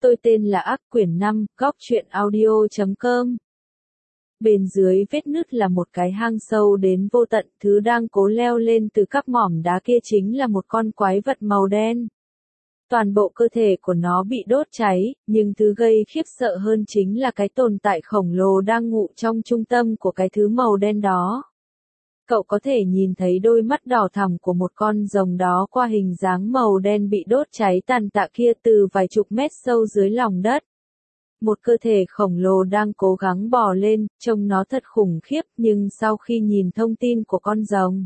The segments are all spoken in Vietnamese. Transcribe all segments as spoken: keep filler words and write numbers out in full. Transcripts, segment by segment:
Tôi tên là Ác quyển năm, góc truyện audio chấm com. Bên dưới vết nứt là một cái hang sâu đến vô tận, thứ đang cố leo lên từ các mỏm đá kia chính là một con quái vật màu đen. Toàn bộ cơ thể của nó bị đốt cháy, nhưng thứ gây khiếp sợ hơn chính là cái tồn tại khổng lồ đang ngụ trong trung tâm của cái thứ màu đen đó. Cậu có thể nhìn thấy đôi mắt đỏ thẳm của một con rồng đó qua hình dáng màu đen bị đốt cháy tàn tạ kia từ vài chục mét sâu dưới lòng đất. Một cơ thể khổng lồ đang cố gắng bò lên, trông nó thật khủng khiếp, nhưng sau khi nhìn thông tin của con rồng,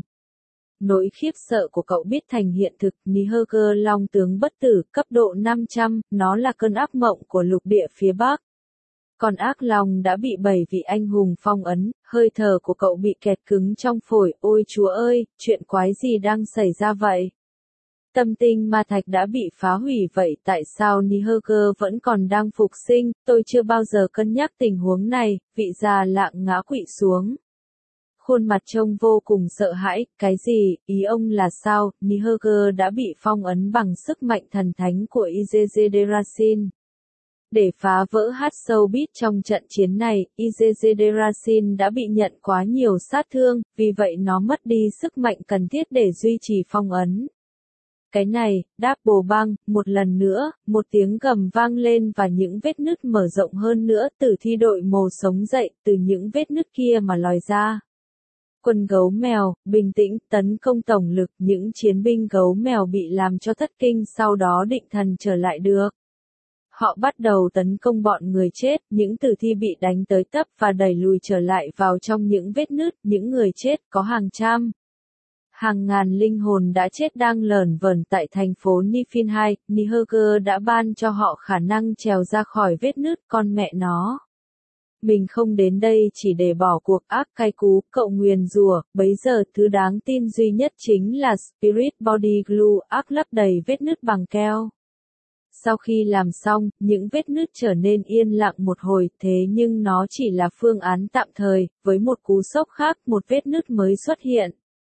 nỗi khiếp sợ của cậu biết thành hiện thực. Nihilögr Long tướng bất tử, cấp độ năm trăm, nó là cơn ác mộng của lục địa phía Bắc. Con ác long đã bị bảy vị anh hùng phong ấn, hơi thở của cậu bị kẹt cứng trong phổi. Ôi Chúa ơi, chuyện quái gì đang xảy ra vậy? Tâm tinh ma thạch đã bị phá hủy, vậy tại sao Nihilögr vẫn còn đang phục sinh? Tôi chưa bao giờ cân nhắc tình huống này. Vị già lạng ngã quỵ xuống. Khuôn mặt trông vô cùng sợ hãi. Cái gì? Ý ông là sao? Nihilögr đã bị phong ấn bằng sức mạnh thần thánh của Izezdedrassil. Để phá vỡ hát showbiz trong trận chiến này, Izezdedrassil đã bị nhận quá nhiều sát thương, vì vậy nó mất đi sức mạnh cần thiết để duy trì phong ấn. Cái này, Double bang, một lần nữa, một tiếng gầm vang lên và những vết nứt mở rộng hơn nữa. Tử thi đội mồ sống dậy, từ những vết nứt kia mà lòi ra. Quân gấu mèo, bình tĩnh, tấn công tổng lực. Những chiến binh gấu mèo bị làm cho thất kinh, sau đó định thần trở lại được. Họ bắt đầu tấn công bọn người chết, những tử thi bị đánh tới tấp và đẩy lùi trở lại vào trong những vết nứt. Những người chết có hàng trăm, hàng ngàn linh hồn đã chết đang lởn vởn tại thành phố Niflheim. Nihilögr đã ban cho họ khả năng trèo ra khỏi vết nứt. Con mẹ nó, mình không đến đây chỉ để bỏ cuộc. Ác cay cú, cậu nguyền rủa. Bấy giờ thứ đáng tin duy nhất chính là Spirit Body Glue. Ác lấp đầy vết nứt bằng keo. Sau khi làm xong, những vết nứt trở nên yên lặng một hồi, thế nhưng nó chỉ là phương án tạm thời. Với một cú sốc khác, một vết nứt mới xuất hiện.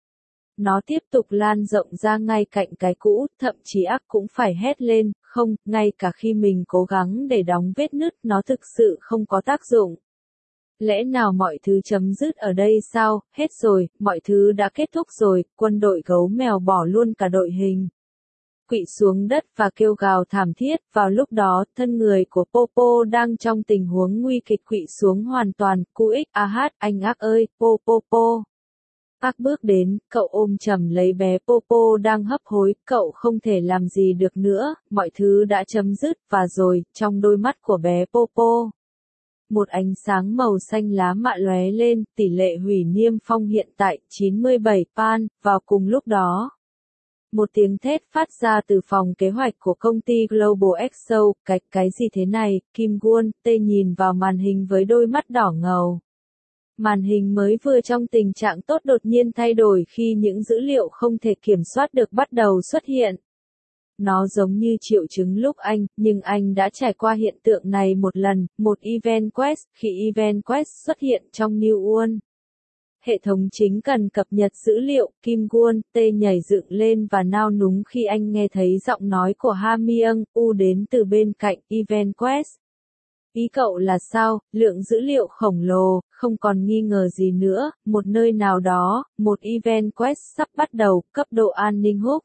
Nó tiếp tục lan rộng ra ngay cạnh cái cũ, thậm chí Ác cũng phải hét lên, không, ngay cả khi mình cố gắng để đóng vết nứt, nó thực sự không có tác dụng. Lẽ nào mọi thứ chấm dứt ở đây sao? Hết rồi, mọi thứ đã kết thúc rồi. Quân đội gấu mèo bỏ luôn cả đội hình, quỵ xuống đất và kêu gào thảm thiết. Vào lúc đó, thân người của Popo đang trong tình huống nguy kịch, quỵ xuống hoàn toàn. Cu ích, a hát, anh Ác ơi, Po Po Po. Ác bước đến, cậu ôm chầm lấy bé Popo đang hấp hối. Cậu không thể làm gì được nữa, mọi thứ đã chấm dứt. Và rồi, trong đôi mắt của bé Popo, một ánh sáng màu xanh lá mạ lóe lên. Tỷ lệ hủy niêm phong hiện tại chín mươi bảy phần trăm. Vào cùng lúc đó, một tiếng thét phát ra từ phòng kế hoạch của công ty Global Exo. Cái, cái gì thế này? Kim Won Tê nhìn vào màn hình với đôi mắt đỏ ngầu. Màn hình mới vừa trong tình trạng tốt đột nhiên thay đổi khi những dữ liệu không thể kiểm soát được bắt đầu xuất hiện. Nó giống như triệu chứng lúc anh, nhưng anh đã trải qua hiện tượng này một lần, một Event Quest. Khi Event Quest xuất hiện trong New World, hệ thống chính cần cập nhật dữ liệu. Kim Won Tê nhảy dựng lên và nao núng khi anh nghe thấy giọng nói của Ha Myung U đến từ bên cạnh. Event Quest. Ý cậu là sao? Lượng dữ liệu khổng lồ, không còn nghi ngờ gì nữa, một nơi nào đó, một Event Quest sắp bắt đầu. Cấp độ an ninh húc.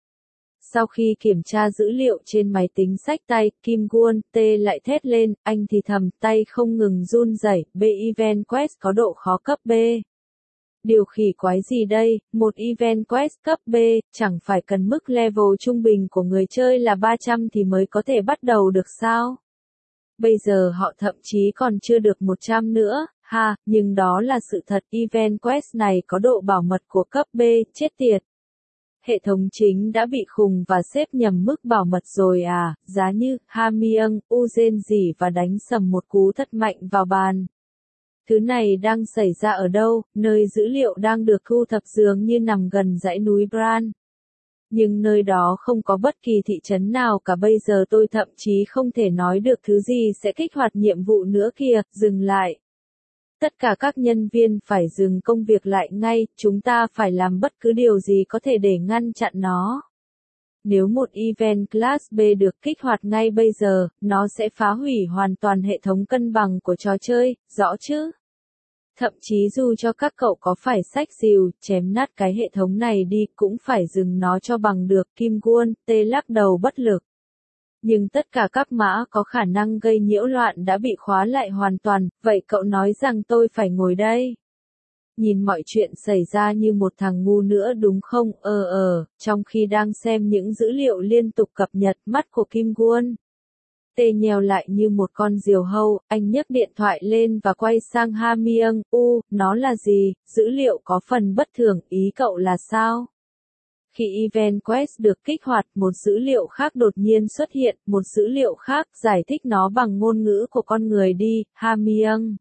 Sau khi kiểm tra dữ liệu trên máy tính xách tay, Kim Won Tê lại thét lên, anh thì thầm, tay không ngừng run rẩy. B Event Quest có độ khó cấp B. Điều khỉ quái gì đây? Một Event Quest cấp B, chẳng phải cần mức level trung bình của người chơi là ba trăm thì mới có thể bắt đầu được sao? Bây giờ họ thậm chí còn chưa được một trăm nữa, ha, nhưng đó là sự thật. Event Quest này có độ bảo mật của cấp B, chết tiệt. Hệ thống chính đã bị khùng và xếp nhầm mức bảo mật rồi à? Giá như, Ha Myung U rên rỉ và đánh sầm một cú thật mạnh vào bàn. Thứ này đang xảy ra ở đâu? Nơi dữ liệu đang được thu thập dường như nằm gần dãy núi Bran. Nhưng nơi đó không có bất kỳ thị trấn nào cả. Bây giờ tôi thậm chí không thể nói được thứ gì sẽ kích hoạt nhiệm vụ nữa kìa. Dừng lại. Tất cả các nhân viên phải dừng công việc lại ngay. Chúng ta phải làm bất cứ điều gì có thể để ngăn chặn nó. Nếu một Event Class B được kích hoạt ngay bây giờ, nó sẽ phá hủy hoàn toàn hệ thống cân bằng của trò chơi, rõ chứ? Thậm chí dù cho các cậu có phải xách rìu, chém nát cái hệ thống này đi cũng phải dừng nó cho bằng được. Kim Won, tê lắc đầu bất lực. Nhưng tất cả các mã có khả năng gây nhiễu loạn đã bị khóa lại hoàn toàn, vậy cậu nói rằng tôi phải ngồi đây? Nhìn mọi chuyện xảy ra như một thằng ngu nữa đúng không? Ờ ờ, trong khi đang xem những dữ liệu liên tục cập nhật, mắt của Kim Won tê nheo lại như một con diều hâu, anh nhấc điện thoại lên và quay sang Ha Myung, u, nó là gì, dữ liệu có phần bất thường, ý cậu là sao? Khi Event Quest được kích hoạt, một dữ liệu khác đột nhiên xuất hiện, một dữ liệu khác, giải thích nó bằng ngôn ngữ của con người đi, Ha Myung.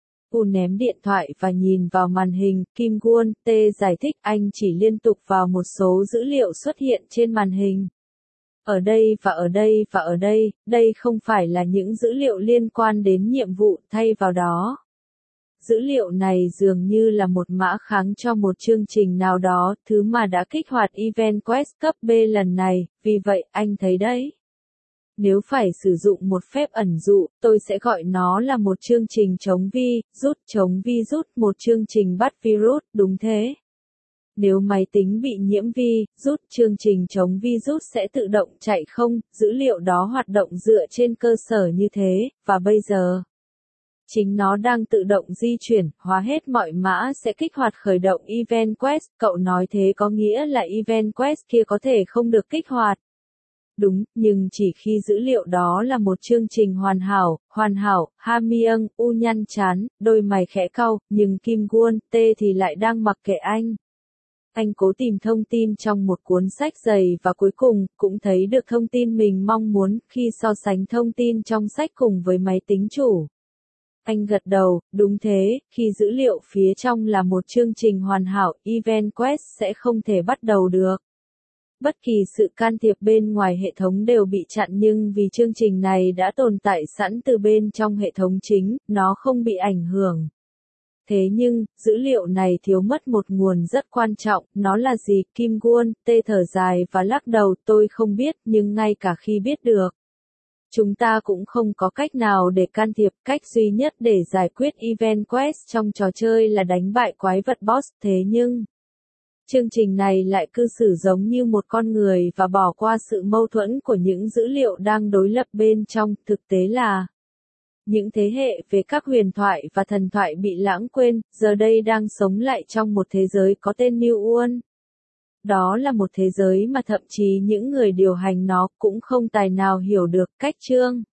U ném điện thoại và nhìn vào màn hình, Kim Won tê giải thích anh chỉ liên tục vào một số dữ liệu xuất hiện trên màn hình. Ở đây và ở đây và ở đây, đây không phải là những dữ liệu liên quan đến nhiệm vụ, thay vào đó. Dữ liệu này dường như là một mã kháng cho một chương trình nào đó, thứ mà đã kích hoạt Event Quest cấp B lần này, vì vậy anh thấy đấy. Nếu phải sử dụng một phép ẩn dụ, tôi sẽ gọi nó là một chương trình chống vi, rút chống virus, một chương trình bắt virus, đúng thế. Nếu máy tính bị nhiễm vi, rút chương trình chống virus sẽ tự động chạy không, dữ liệu đó hoạt động dựa trên cơ sở như thế, và bây giờ, chính nó đang tự động di chuyển, hóa hết mọi mã sẽ kích hoạt khởi động Event Quest, cậu nói thế có nghĩa là Event Quest kia có thể không được kích hoạt. Đúng, nhưng chỉ khi dữ liệu đó là một chương trình hoàn hảo, hoàn hảo, Ha Myung, u nhăn chán, đôi mày khẽ cau, nhưng Kim Won tê thì lại đang mặc kệ anh. Anh cố tìm thông tin trong một cuốn sách dày và cuối cùng, cũng thấy được thông tin mình mong muốn, khi so sánh thông tin trong sách cùng với máy tính chủ. Anh gật đầu, đúng thế, khi dữ liệu phía trong là một chương trình hoàn hảo, Event Quest sẽ không thể bắt đầu được. Bất kỳ sự can thiệp bên ngoài hệ thống đều bị chặn nhưng vì chương trình này đã tồn tại sẵn từ bên trong hệ thống chính, nó không bị ảnh hưởng. Thế nhưng, dữ liệu này thiếu mất một nguồn rất quan trọng, nó là gì? Kim Won tê thở dài và lắc đầu, tôi không biết, nhưng ngay cả khi biết được, chúng ta cũng không có cách nào để can thiệp, cách duy nhất để giải quyết Event Quest trong trò chơi là đánh bại quái vật boss, thế nhưng chương trình này lại cư xử giống như một con người và bỏ qua sự mâu thuẫn của những dữ liệu đang đối lập bên trong, thực tế là những thế hệ về các huyền thoại và thần thoại bị lãng quên, giờ đây đang sống lại trong một thế giới có tên New World. Đó là một thế giới mà thậm chí những người điều hành nó cũng không tài nào hiểu được. Cách chương